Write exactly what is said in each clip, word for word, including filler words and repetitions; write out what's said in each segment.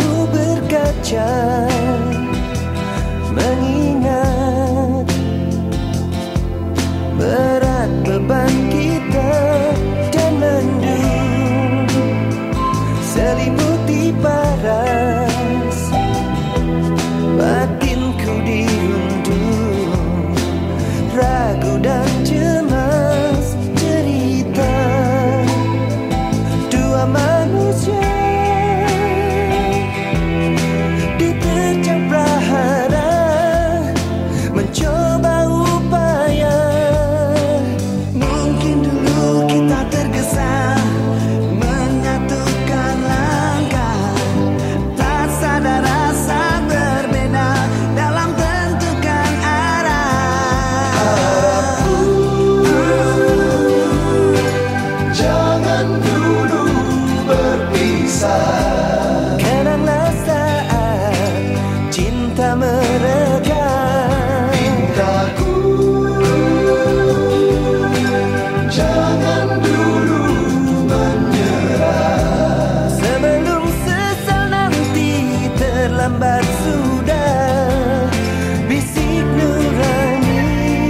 Ku berkaca mengingat berat beban kita dan mendung selimuti paras batinku dirundung ragu dan cemas cerita dua manusia diterjang prahara mencoba upaya. Mungkin dulu kita tergesa menyatukan langkah, tak sadar rasa berbeda dalam tentukan arah. Harapku jangan dulu berpisah. Kenanglah saat cinta mereka. Cintaku jangan dulu menyerah. Sebelum sesal nanti terlambat sudah, bisik nurani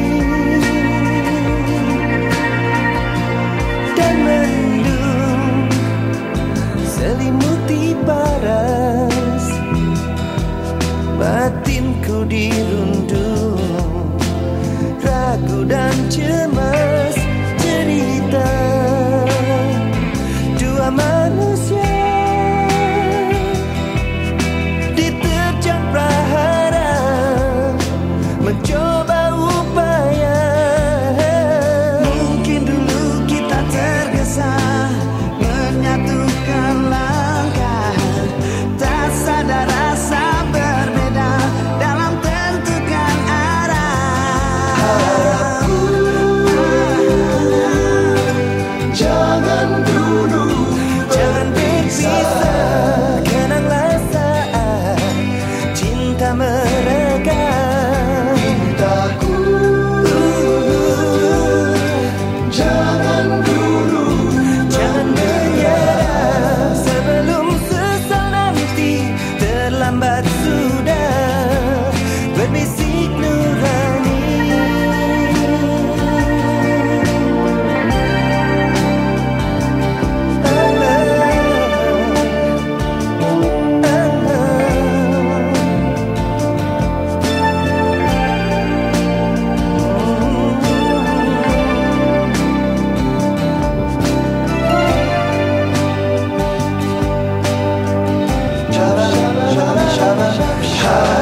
dan mendung selimuti paras batinku dirundung ragu dan cemas cerita dua manusia diterjang prahara mencoba upaya. Mungkin dulu kita tergesa menyatukan langkah, tak sadar rasa berbeda dalam tentukan arah. Harapku jangan dulu Jangan berpisah, kenanglah saat cinta mereka. Cintaku jangan dulu Jangan menyerah sebelum sesal nanti terlambat sudah, berbisik nurani. Shabba, shabba, shabba, shabba.